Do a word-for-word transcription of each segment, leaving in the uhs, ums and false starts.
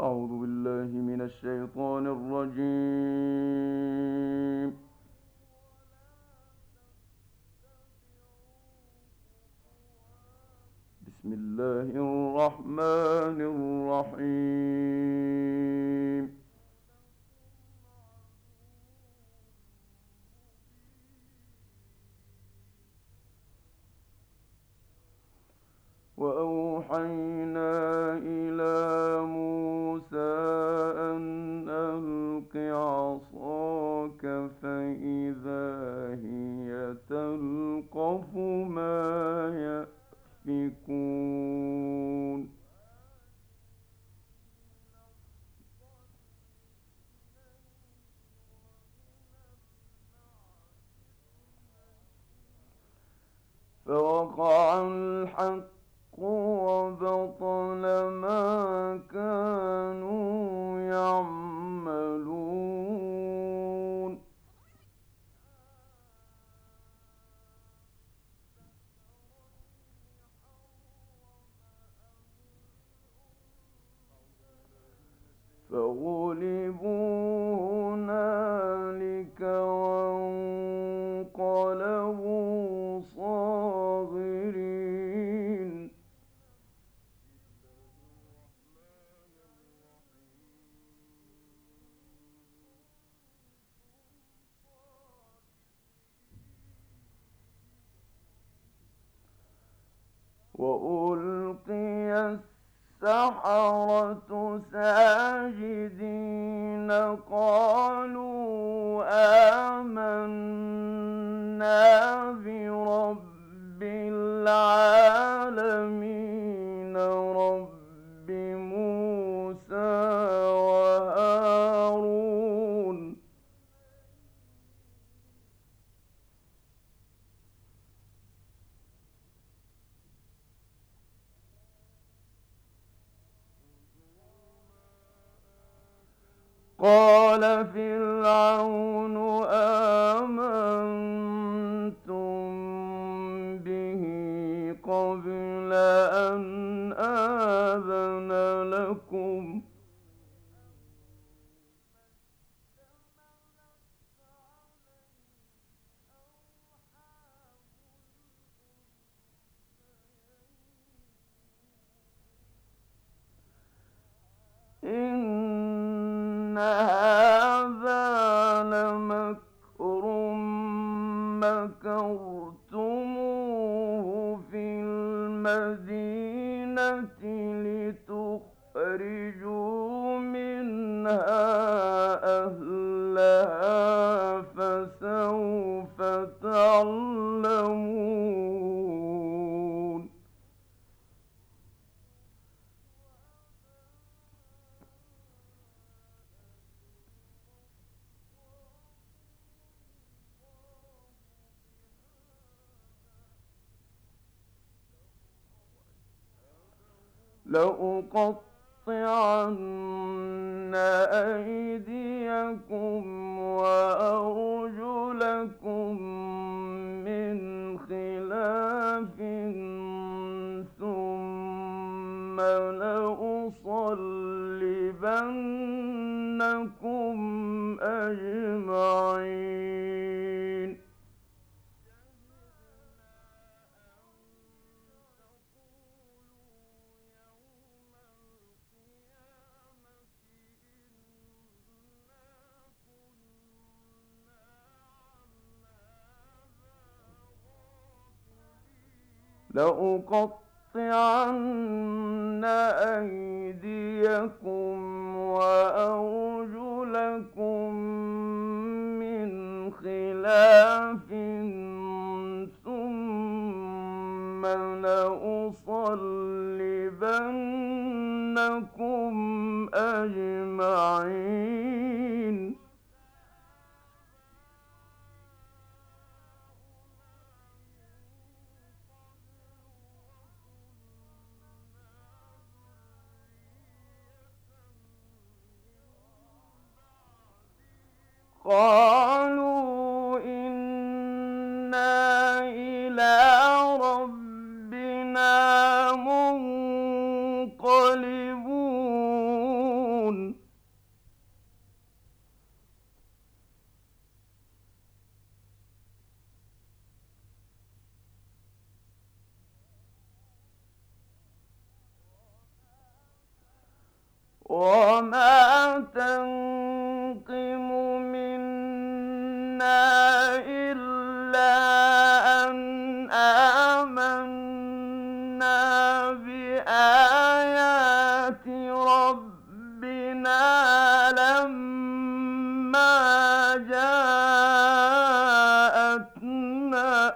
أعوذ بالله من الشيطان الرجيم. بسم الله الرحمن الرحيم. وأوحينا إلى موسى أن ألق عصاك فإذا هي تلقف ما يأفكون فوقع الحق وبطل ما كانوا يعملون فغلبوا هنالك وانقلبوا صاغرين وألقي السحرة ساجدين قالوا آمنا برب العالمين رب موسى وهارون قال فرعون آمنتم به قبل أن آذن لكم إن هذا لمكر مكرتموه في المدينة لتخرجوا منها أهلها فسوف تعلمون لأقطعن أيديكم وأرجلكم من خلاف ثم لأصلبنكم أجمعين لأقطعن أيديكم وأرجلكم من خلاف ثم لأصلبنكم أجمعين قالوا إنا إلى ربنا منقلبون وما تنقم منا إلا أن آمنا بآيات ربنا لما جاءتنا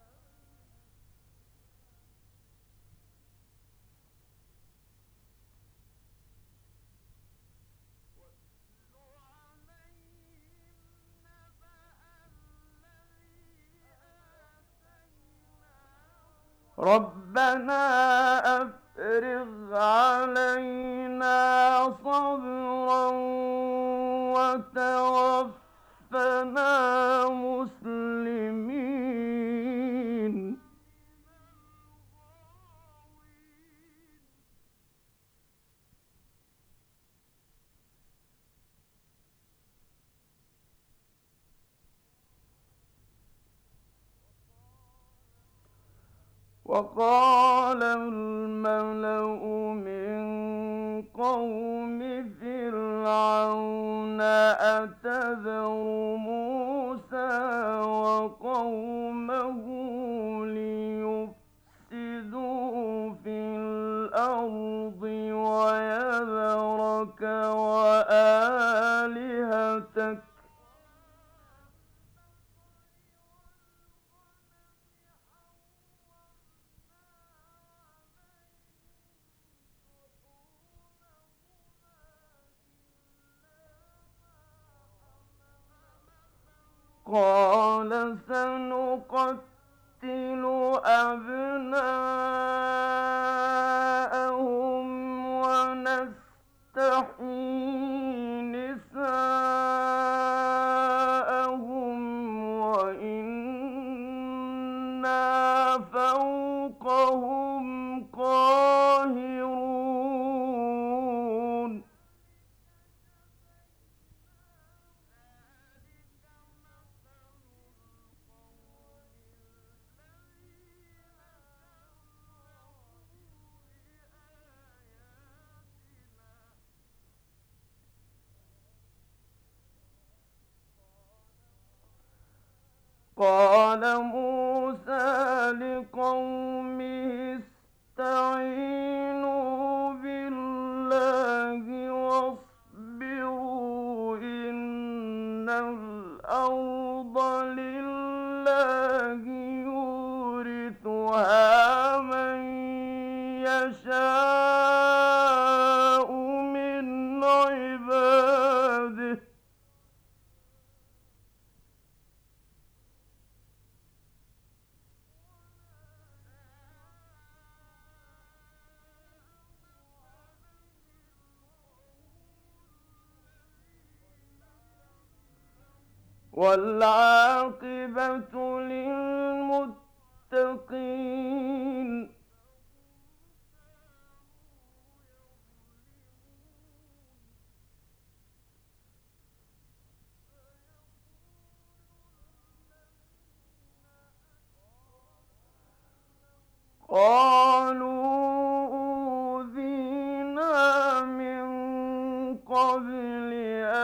ربنا أفرغ علينا صبرا وتوفنا مسلمين. وقال الملأ من قوم فرعون أتذر موسى وقومه ليفسدوا في الأرض ويذرك وآلهتك قال سنقتل أبناءهم ونستحيي نساءهم وإنا فوقهم قاهرون. قال موسى لقومه استعينوا بالله واصبروا إن الأرض لله يورثها من يشاء من عباده والعاقبة للمتقين. قالوا أوذينا من قبل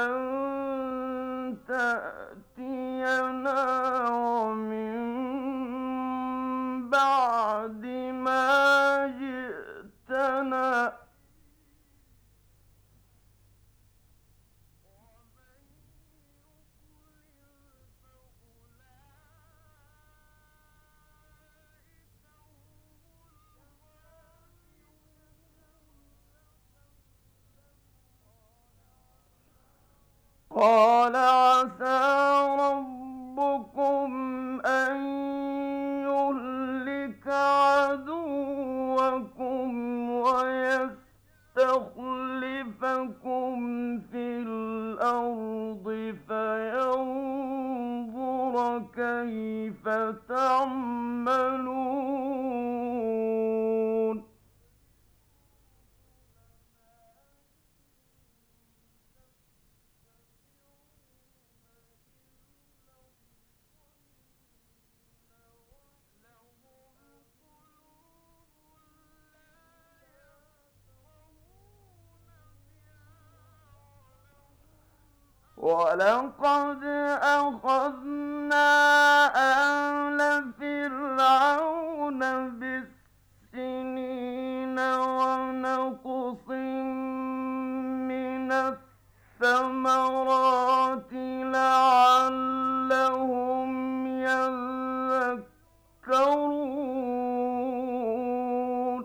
أن تأتينا ومن بعد ما جئتنا قال عسى ربكم أن يهلك عدوكم ويستخلفكم في الأرض فينظر كيف تعملون. وَلَقَدْ أَخَذْنَا آلَ فِرْعَوْنَ بِالسِّنِينَ وَنَقْصٍ مِّنَ الثَّمَرَاتِ لَعَلَّهُمْ يَذَّكَّرُونَ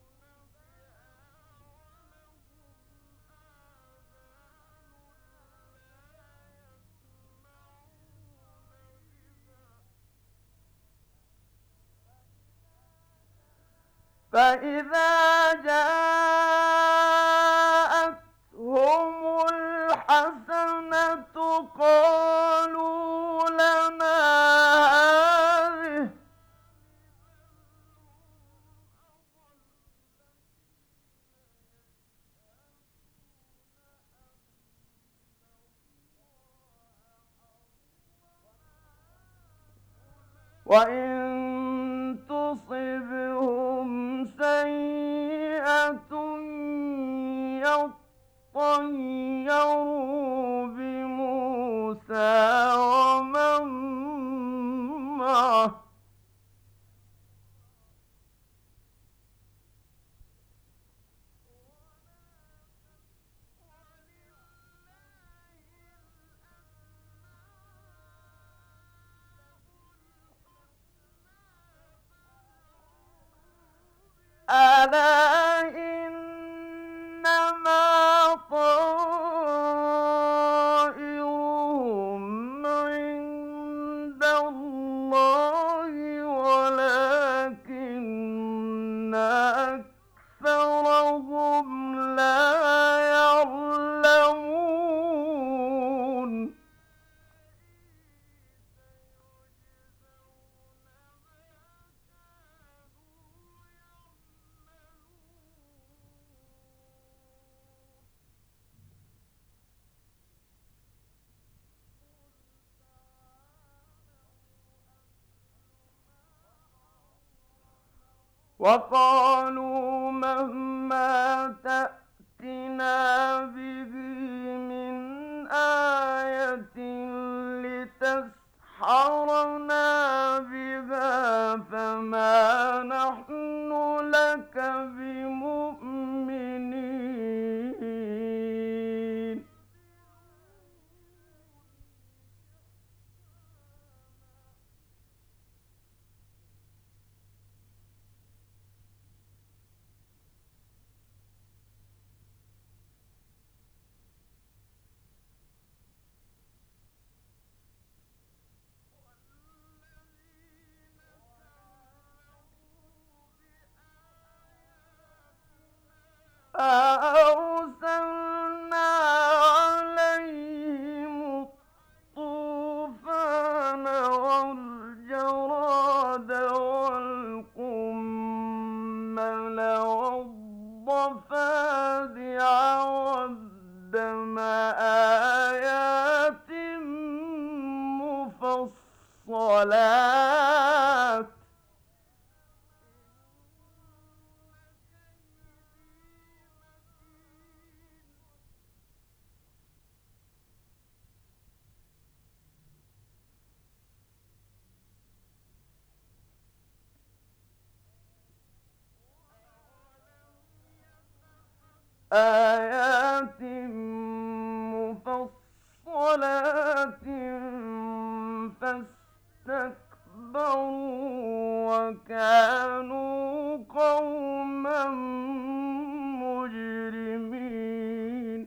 فَإِذَا جَاءَتْهُمُ الْحَسَنَةُ قَالُوا لَنَا هَٰذِهِ ۖ وَإِن تُصِبْهُمْ سَيِّئَةٌ يَطَّيَّرُوا بِمُوسَىٰ وَمَن مَّعَهُ ۗ أَلَا إِنَّمَا طَائِرُهُمْ عِندَ اللَّهِ وَلَٰكِنَّ أَكْثَرَهُمْ لَا يَعْلَمُونَ وَقَالُوا مَهْمَا تَأْتِنَا بِهِ مِنْ آيَةٍ لِتَسْحَرَنَا بِهَا فَمَا نَحْنُ لَكَ بِمُؤْمِنِينَ فَأَرْسَلْنَا عَلَيْهِمُ الطُّوفَانَ وَالْجَرَادَ وَالْقُمَّلَ وَالضَّفَادِعَ وَالدَّمَ آيَاتٍ مُّفَصَّلَاتٍ ۚ آيَاتٍ مُّفَصَّلَاتٍ فَاسْتَكْبَرُوا وَكَانُوا قَوْمًا مُّجْرِمِينَ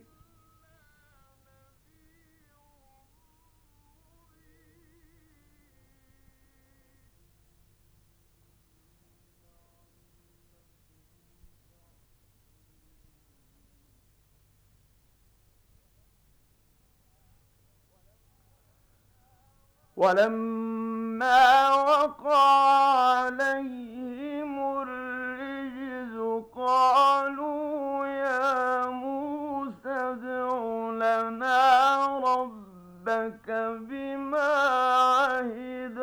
وَلَمَّا وَقَعَ عَلَيْهِمُ الرِّجْزُ قَالُوا يَا مُوسَى ادْعُ لَنَا رَبَّكَ بِمَا عَهِدَ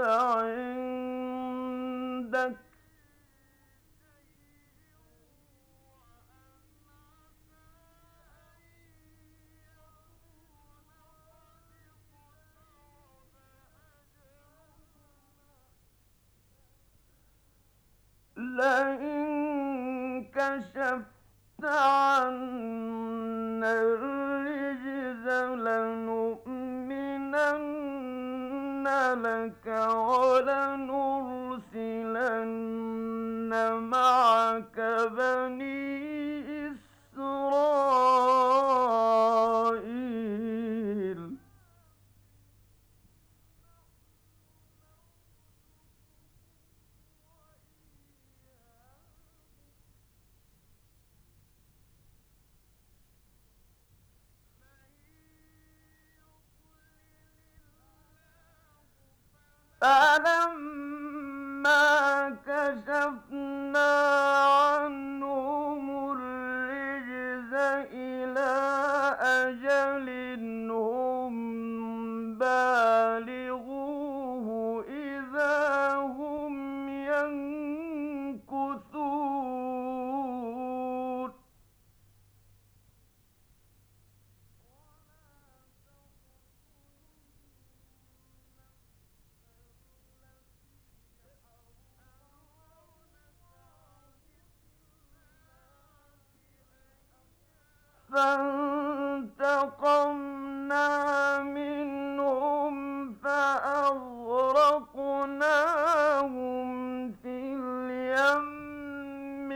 عِندَكَ كشفت عنا الرجز لنؤمنن لك ولنرسلن معك بني إسرائيل. فلما كشفنا عنهم الرجز إلى أجل هم بالغوه إذا هم ينكثون. فانتقمنا منهم فأغرقناهم في اليم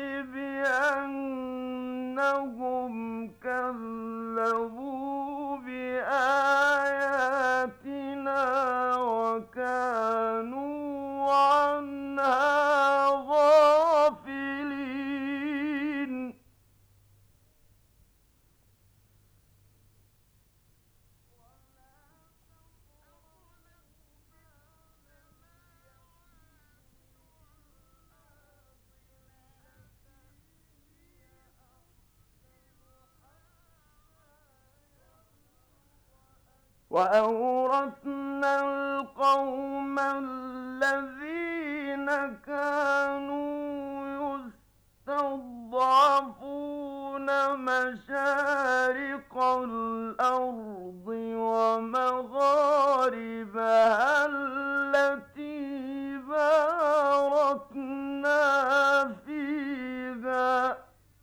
بأنهم كذبوا بآياتنا وكانوا عنها غافلين. وأورثنا القوم الذين كانوا يستضعفون مشارق الأرض ومغاربها التي باركنا فيها.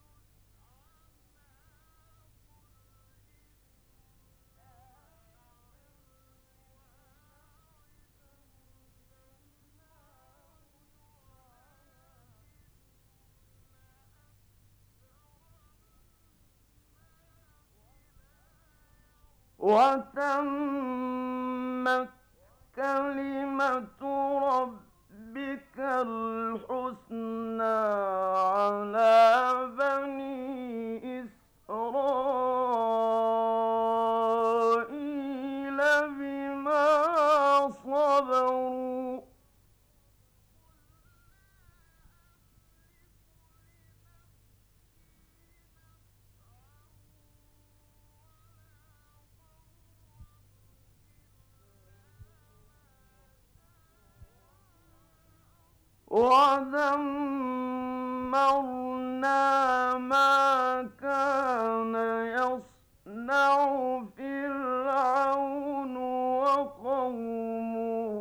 وتمت كلمة ربك الحسنى على بني إسرائيل بما صبروا. ودمرنا ما كان يصنع فرعون وقومه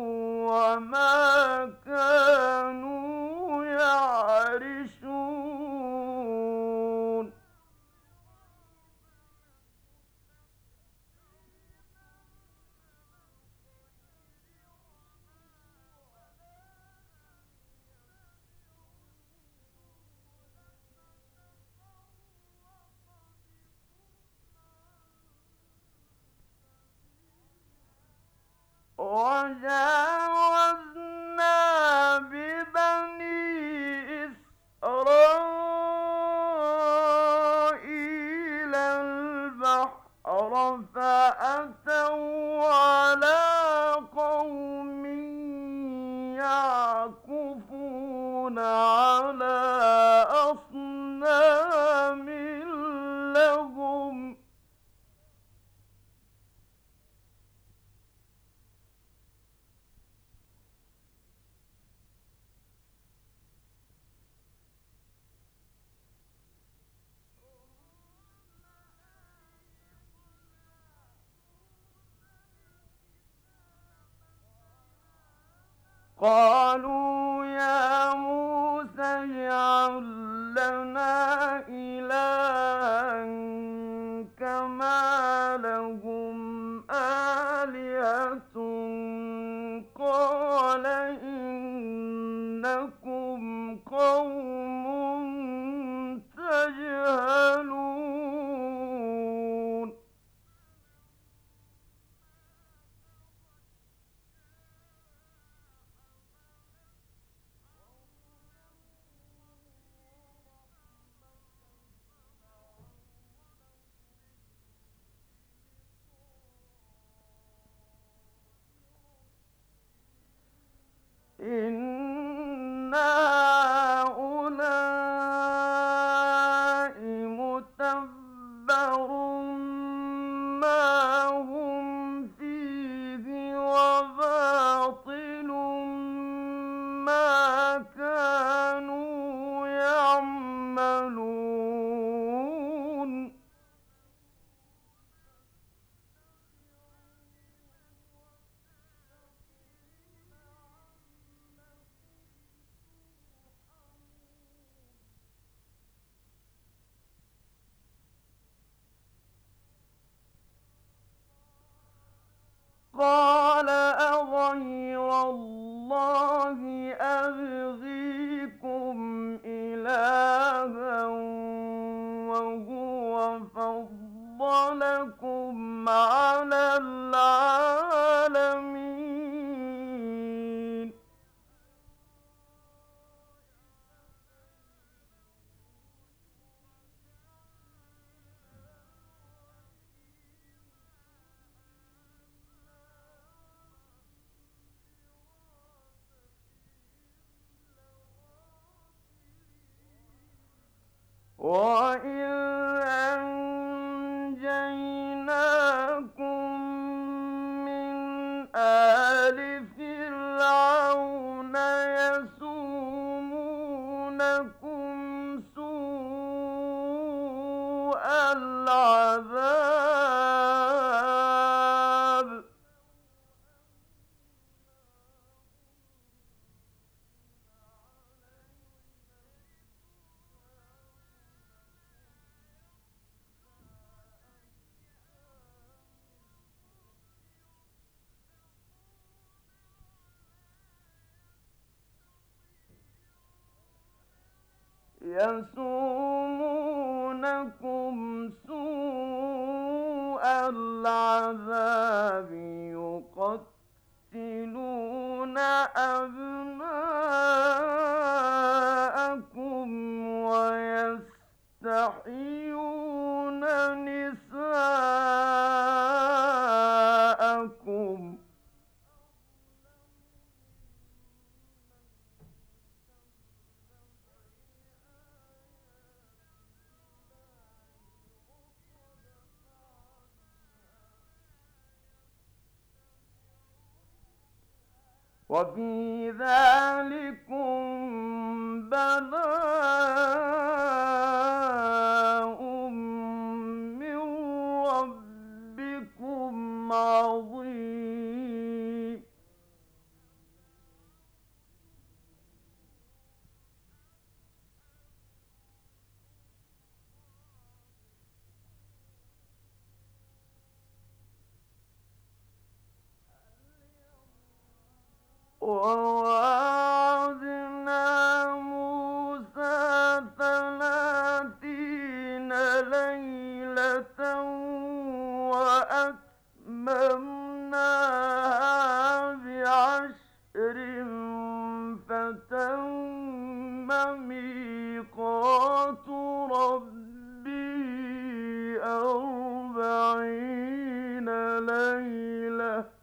وما كانوا يعرشون. وجاوزنا ببني إسرائيل البحر فأتوا على قوم يعكفون على أصنام لهم. قالوا يا موسى اجعل لنا وَإِذْ أَنجَيْنَاكُم مِّنْ آلِ فِرْعَوْنَ يَسُومُونَكُمْ سُوءَ الْعَذَابِ يَسُومُونَكُمْ سُوءَ الْعَذَابِ يُقَتِّلُونَ أَبْنَاءَكُمْ وَيَسْتَحْيُونَ نِسَاءَكُمْ ۚ وَفِي ذَٰلِكُم بَلَاءٌ مِّن رَّبِّكُمْ عَظِيمٌ. وَوَاعَدْنَا مُوسَىٰ ثَلَاثِينَ لَيْلَةً وَأَتْمَمْنَاهَا بِعَشْرٍ فَتَمَّ مِيقَاتُ رَبِّهِ أَرْبَعِينَ لَيْلَةً ۚ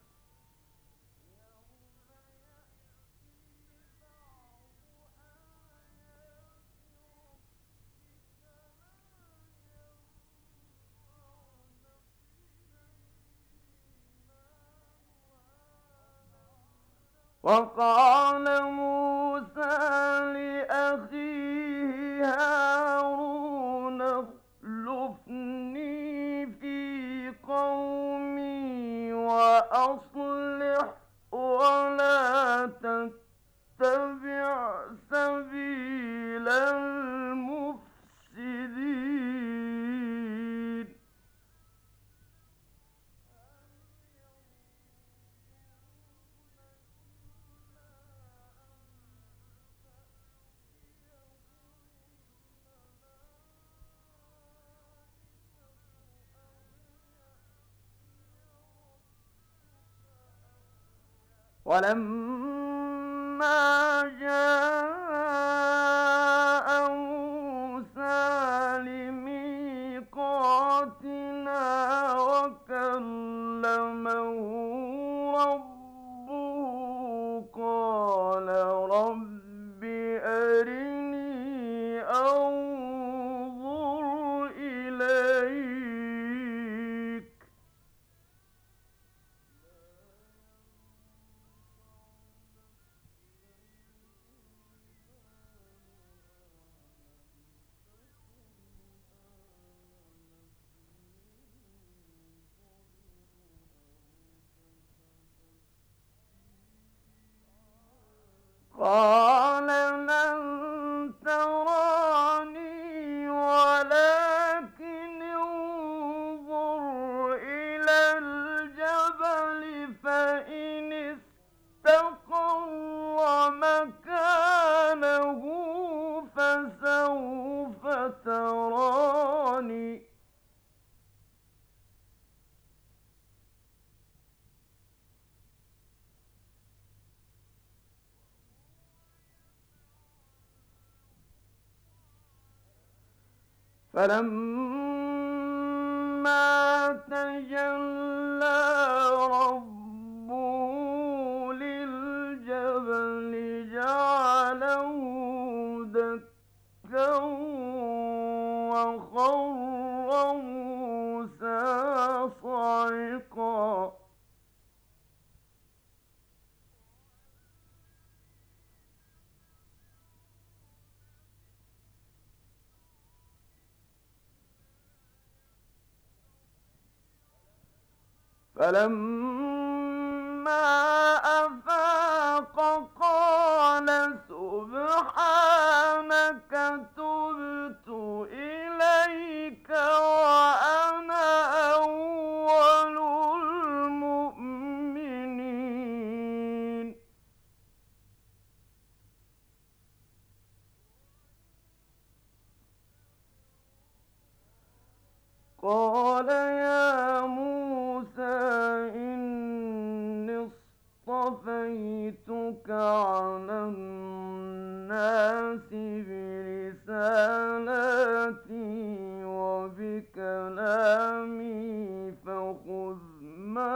وَقَالَ مُوسَىٰ لِأَخِيهِ هَارُونَ اخْلُفْنِي فِي قَوْمِي وَأَصْلِحْ وَلَا تَتَّبِعْ سَبِيلَ الْمُفْسِدِينَ. وَلَمَّا جَاءَ مُوسَىٰ لِمِيقَاتِنَا وَكَلَّمَهُ رَبُّهُ قَالَ رَبِّ أَرِنِي أَنظُرْ إِلَيْكَ ۚ قَالَ لَن تَرَانِي وَلَٰكِنِ انظُرْ إِلَى الْجَبَلِ فَإِنِ اسْتَقَرَّ مَكَانَهُ فَسَوْفَ تَرَانِي ۚ فَلَمَّا تَجَلَّىٰ رَبُّهُ لِلْجَبَلِ جَعَلَهُ دَكًّا وخر موسى صعقا. فلما أفاق قال سبحانك تبت إليك وأنا أول المؤمنين. قال يا موسى إني اصطفيتك على الناس برسالاتي وبكلامي فخذ ما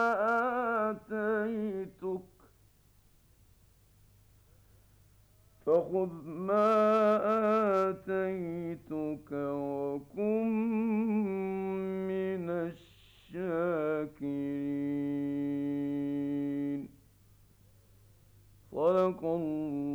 آتيتك فخذ ما آتيتك وكن من الشاكرين. صدق الله